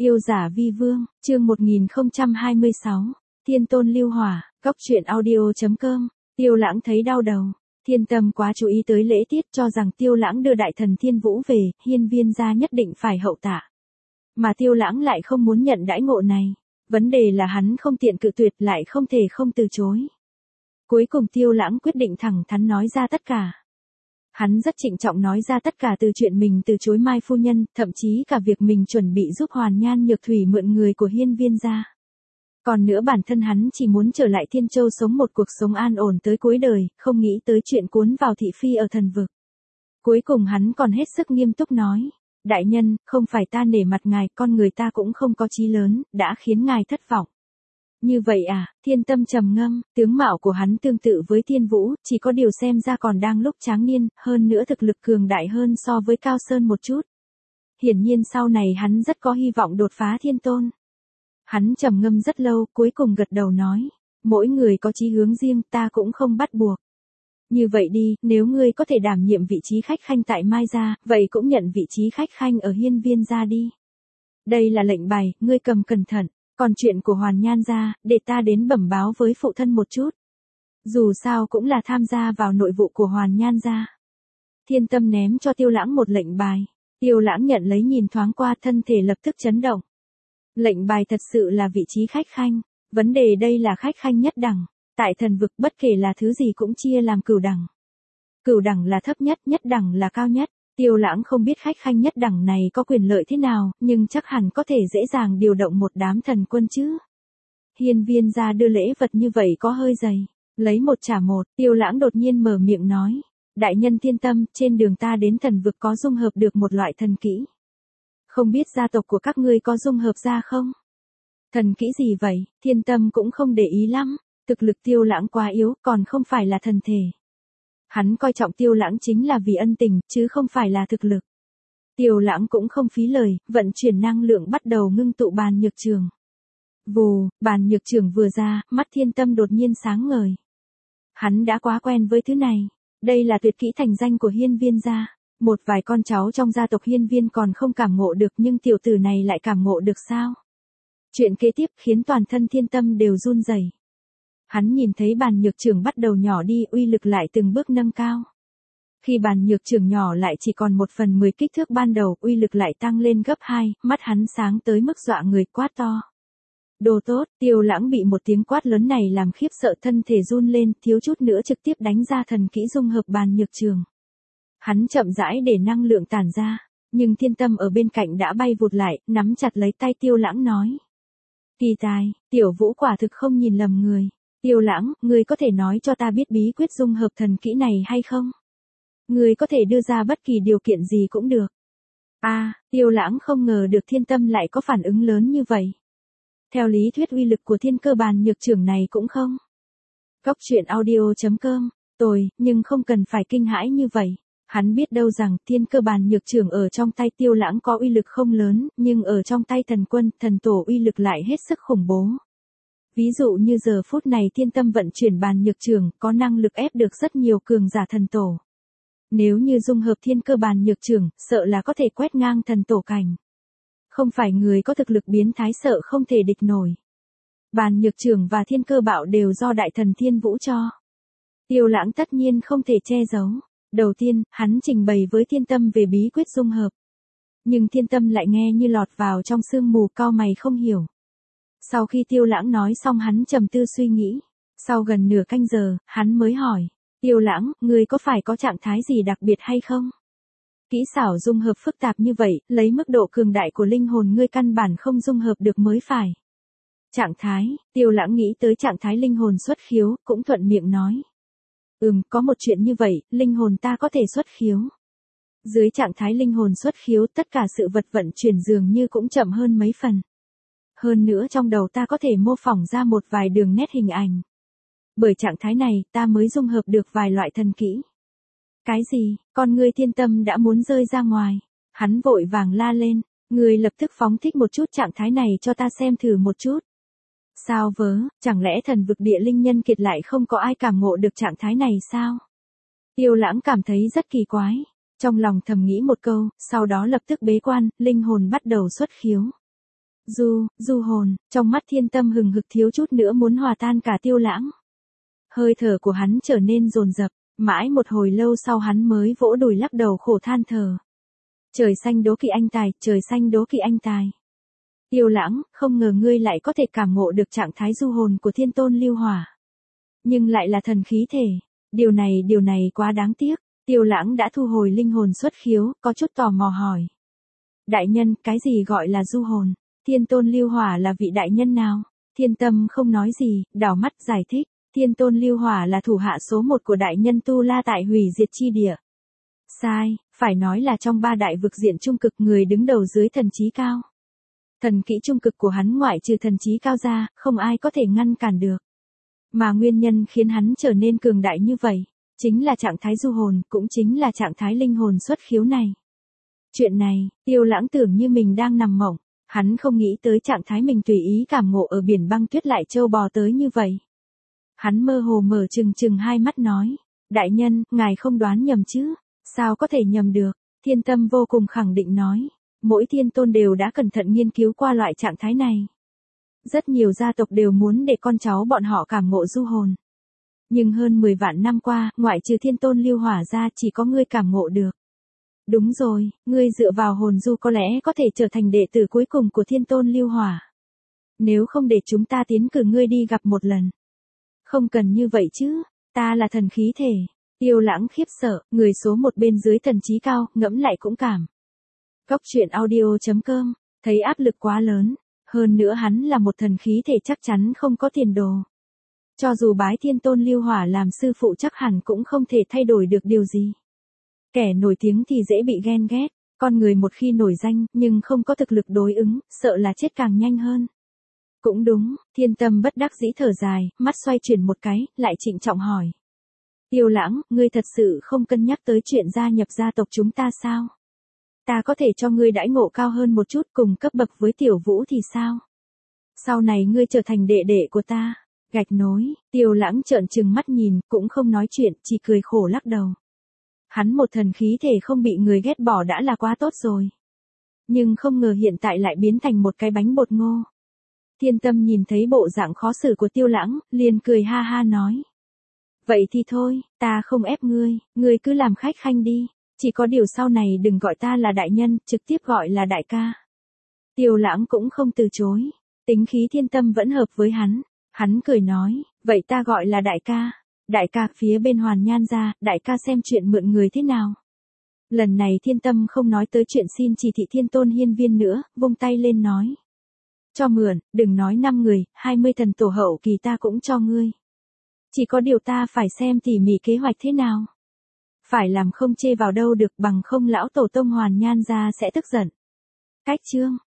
Yêu giả vi vương, chương 1026, Thiên tôn lưu hỏa, góc truyện audio.com, Tiêu Lãng thấy đau đầu. Thiên Tâm quá chú ý tới lễ tiết cho rằng Tiêu Lãng đưa đại thần Thiên Vũ về, hiên viên gia nhất định phải hậu tạ. Mà Tiêu Lãng lại không muốn nhận đãi ngộ này. Vấn đề là hắn không tiện cự tuyệt lại không thể không từ chối. Cuối cùng Tiêu Lãng quyết định thẳng thắn nói ra tất cả. Hắn rất trịnh trọng nói ra tất cả từ chuyện mình từ chối Mai phu nhân, thậm chí cả việc mình chuẩn bị giúp Hoàn Nhan Nhược Thủy mượn người của hiên viên gia. Còn nữa bản thân hắn chỉ muốn trở lại Thiên Châu sống một cuộc sống an ổn tới cuối đời, không nghĩ tới chuyện cuốn vào thị phi ở thần vực. Cuối cùng hắn còn hết sức nghiêm túc nói, đại nhân, không phải ta nể mặt ngài, con người ta cũng không có chí lớn, đã khiến ngài thất vọng. Như vậy à, Thiên Tâm trầm ngâm, tướng mạo của hắn tương tự với Thiên Vũ, chỉ có điều xem ra còn đang lúc tráng niên, hơn nữa thực lực cường đại hơn so với Cao Sơn một chút. Hiển nhiên sau này hắn rất có hy vọng đột phá thiên tôn. Hắn trầm ngâm rất lâu, cuối cùng gật đầu nói, mỗi người có chí hướng riêng, ta cũng không bắt buộc. Như vậy đi, nếu ngươi có thể đảm nhiệm vị trí khách khanh tại Mai gia, vậy cũng nhận vị trí khách khanh ở hiên viên gia đi. Đây là lệnh bài, ngươi cầm cẩn thận. Còn chuyện của Hoàn Nhan gia, để ta đến bẩm báo với phụ thân một chút. Dù sao cũng là tham gia vào nội vụ của Hoàn Nhan gia. Thiên Tâm ném cho Tiêu Lãng một lệnh bài. Tiêu Lãng nhận lấy nhìn thoáng qua, thân thể lập tức chấn động. Lệnh bài thật sự là vị trí khách khanh. Vấn đề đây là khách khanh nhất đẳng. Tại thần vực bất kể là thứ gì cũng chia làm cửu đẳng. Cửu đẳng là thấp nhất, nhất đẳng là cao nhất. Tiêu Lãng không biết khách khanh nhất đẳng này có quyền lợi thế nào, nhưng chắc hẳn có thể dễ dàng điều động một đám thần quân chứ. Hiên viên gia đưa lễ vật như vậy có hơi dày. Lấy một trả một, Tiêu Lãng đột nhiên mở miệng nói. Đại nhân Thiên Tâm, trên đường ta đến thần vực có dung hợp được một loại thần kỹ. Không biết gia tộc của các ngươi có dung hợp ra không? Thần kỹ gì vậy? Thiên Tâm cũng không để ý lắm. Thực lực Tiêu Lãng quá yếu, còn không phải là thần thể. Hắn coi trọng Tiêu Lãng chính là vì ân tình, chứ không phải là thực lực. Tiêu Lãng cũng không phí lời, vận chuyển năng lượng bắt đầu ngưng tụ bàn nhược trường. Vù, bàn nhược trường vừa ra, mắt Thiên Tâm đột nhiên sáng ngời. Hắn đã quá quen với thứ này. Đây là tuyệt kỹ thành danh của hiên viên gia. Một vài con cháu trong gia tộc hiên viên còn không cảm ngộ được, nhưng tiểu tử này lại cảm ngộ được sao? Chuyện kế tiếp khiến toàn thân Thiên Tâm đều run rẩy. Hắn nhìn thấy bàn nhược trường bắt đầu nhỏ đi, uy lực lại từng bước nâng cao. Khi bàn nhược trường nhỏ lại chỉ còn 1/10 kích thước ban đầu, uy lực lại tăng lên gấp 2, mắt hắn sáng tới mức dọa người, quát to. Đồ tốt, Tiêu Lãng bị một tiếng quát lớn này làm khiếp sợ, thân thể run lên, thiếu chút nữa trực tiếp đánh ra thần kỹ dung hợp bàn nhược trường. Hắn chậm rãi để năng lượng tản ra, nhưng Thiên Tâm ở bên cạnh đã bay vụt lại, nắm chặt lấy tay Tiêu Lãng nói. Kỳ tài, Tiểu Vũ quả thực không nhìn lầm người. Tiêu Lãng, ngươi có thể nói cho ta biết bí quyết dung hợp thần kỹ này hay không? Ngươi có thể đưa ra bất kỳ điều kiện gì cũng được. Tiêu Lãng không ngờ được Thiên Tâm lại có phản ứng lớn như vậy. Theo lý thuyết uy lực của thiên cơ bàn nhược trưởng này cũng không. Góc truyện audio.com, nhưng không cần phải kinh hãi như vậy. Hắn biết đâu rằng thiên cơ bàn nhược trưởng ở trong tay Tiêu Lãng có uy lực không lớn, nhưng ở trong tay thần quân, thần tổ uy lực lại hết sức khủng bố. Ví dụ như giờ phút này Thiên Tâm vận chuyển bàn nhược trường, có năng lực ép được rất nhiều cường giả thần tổ. Nếu như dung hợp thiên cơ bàn nhược trường, sợ là có thể quét ngang thần tổ cảnh. Không phải người có thực lực biến thái sợ không thể địch nổi. Bàn nhược trường và thiên cơ bạo đều do đại thần Thiên Vũ cho. Tiêu Lãng tất nhiên không thể che giấu. Đầu tiên, hắn trình bày với Thiên Tâm về bí quyết dung hợp. Nhưng Thiên Tâm lại nghe như lọt vào trong sương mù, cau mày không hiểu. Sau khi Tiêu Lãng nói xong hắn trầm tư suy nghĩ. Sau gần nửa canh giờ, hắn mới hỏi. Tiêu Lãng, ngươi có phải có trạng thái gì đặc biệt hay không? Kỹ xảo dung hợp phức tạp như vậy, lấy mức độ cường đại của linh hồn ngươi căn bản không dung hợp được mới phải. Trạng thái, Tiêu Lãng nghĩ tới trạng thái linh hồn xuất khiếu, cũng thuận miệng nói. Có một chuyện như vậy, linh hồn ta có thể xuất khiếu. Dưới trạng thái linh hồn xuất khiếu, tất cả sự vật vận chuyển dường như cũng chậm hơn mấy phần. Hơn nữa trong đầu ta có thể mô phỏng ra một vài đường nét hình ảnh. Bởi trạng thái này, ta mới dung hợp được vài loại thần kỹ. Cái gì? Con ngươi Thiên Tâm đã muốn rơi ra ngoài. Hắn vội vàng la lên. Ngươi lập tức phóng thích một chút trạng thái này cho ta xem thử một chút. Sao vớ, chẳng lẽ thần vực địa linh nhân kiệt lại không có ai cảm ngộ được trạng thái này sao? Tiêu Lãng cảm thấy rất kỳ quái. Trong lòng thầm nghĩ một câu, sau đó lập tức bế quan, linh hồn bắt đầu xuất khiếu. Du hồn, trong mắt Thiên Tâm hừng hực thiếu chút nữa muốn hòa tan cả Tiêu Lãng. Hơi thở của hắn trở nên dồn dập, mãi một hồi lâu sau hắn mới vỗ đùi lắc đầu khổ than thở. Trời xanh đố kỵ anh tài, trời xanh đố kỵ anh tài. Tiêu Lãng, không ngờ ngươi lại có thể cảm ngộ được trạng thái du hồn của Thiên Tôn Lưu Hỏa. Nhưng lại là thần khí thể, điều này quá đáng tiếc. Tiêu Lãng đã thu hồi linh hồn xuất khiếu, có chút tò mò hỏi. Đại nhân, cái gì gọi là du hồn? Thiên Tôn Lưu Hỏa là vị đại nhân nào? Thiên Tâm không nói gì, đảo mắt giải thích. Thiên Tôn Lưu Hỏa là thủ hạ số 1 của đại nhân Tu La tại hủy diệt chi địa. Sai, phải nói là trong 3 đại vực diện trung cực người đứng đầu dưới thần trí cao. Thần kỹ trung cực của hắn ngoại trừ thần trí cao ra, không ai có thể ngăn cản được. Mà nguyên nhân khiến hắn trở nên cường đại như vậy, chính là trạng thái du hồn, cũng chính là trạng thái linh hồn xuất khiếu này. Chuyện này, Tiêu Lãng tưởng như mình đang nằm mộng, hắn không nghĩ tới trạng thái mình tùy ý cảm ngộ ở biển băng tuyết lại trâu bò tới như vậy. Hắn mơ hồ mở trừng hai mắt nói, đại nhân, ngài không đoán nhầm chứ, sao có thể nhầm được? Thiên Tâm vô cùng khẳng định nói, mỗi thiên tôn đều đã cẩn thận nghiên cứu qua loại trạng thái này. Rất nhiều gia tộc đều muốn để con cháu bọn họ cảm ngộ du hồn. Nhưng hơn 10 vạn năm qua, ngoại trừ Thiên Tôn Lưu Hỏa ra chỉ có ngươi cảm ngộ được. Đúng rồi, ngươi dựa vào hồn du có lẽ có thể trở thành đệ tử cuối cùng của Thiên Tôn Lưu Hỏa. Nếu không để chúng ta tiến cử ngươi đi gặp một lần. Không cần như vậy chứ, ta là thần khí thể. Tiêu Lãng khiếp sợ, người số 1 bên dưới thần trí cao, ngẫm lại cũng cảm. Góc truyện audio.com, thấy áp lực quá lớn, hơn nữa hắn là một thần khí thể chắc chắn không có tiền đồ. Cho dù bái Thiên Tôn Lưu Hỏa làm sư phụ chắc hẳn cũng không thể thay đổi được điều gì. Kẻ nổi tiếng thì dễ bị ghen ghét, con người một khi nổi danh nhưng không có thực lực đối ứng, sợ là chết càng nhanh hơn. Cũng đúng, Thiên Tâm bất đắc dĩ thở dài, mắt xoay chuyển một cái, lại trịnh trọng hỏi. Tiêu Lãng, ngươi thật sự không cân nhắc tới chuyện gia nhập gia tộc chúng ta sao? Ta có thể cho ngươi đãi ngộ cao hơn một chút cùng cấp bậc với Tiểu Vũ thì sao? Sau này ngươi trở thành đệ đệ của ta. Gạch nối, Tiêu Lãng trợn trừng mắt nhìn, cũng không nói chuyện, chỉ cười khổ lắc đầu. Hắn một thần khí thể không bị người ghét bỏ đã là quá tốt rồi. Nhưng không ngờ hiện tại lại biến thành một cái bánh bột ngô. Thiên Tâm nhìn thấy bộ dạng khó xử của Tiêu Lãng, liền cười ha ha nói. Vậy thì thôi, ta không ép ngươi cứ làm khách khanh đi. Chỉ có điều sau này đừng gọi ta là đại nhân, trực tiếp gọi là đại ca. Tiêu Lãng cũng không từ chối. Tính khí Thiên Tâm vẫn hợp với hắn. Hắn cười nói, vậy ta gọi là đại ca. Đại ca, phía bên Hoàn Nhan gia, đại ca xem chuyện mượn người thế nào. Lần này Thiên Tâm không nói tới chuyện xin chỉ thị Thiên Tôn hiên viên nữa, vung tay lên nói. Cho mượn, đừng nói 5 người, 20 thần tổ hậu kỳ ta cũng cho ngươi. Chỉ có điều ta phải xem tỉ mỉ kế hoạch thế nào. Phải làm không chê vào đâu được, bằng không lão tổ tông Hoàn Nhan gia sẽ tức giận. Cách chương.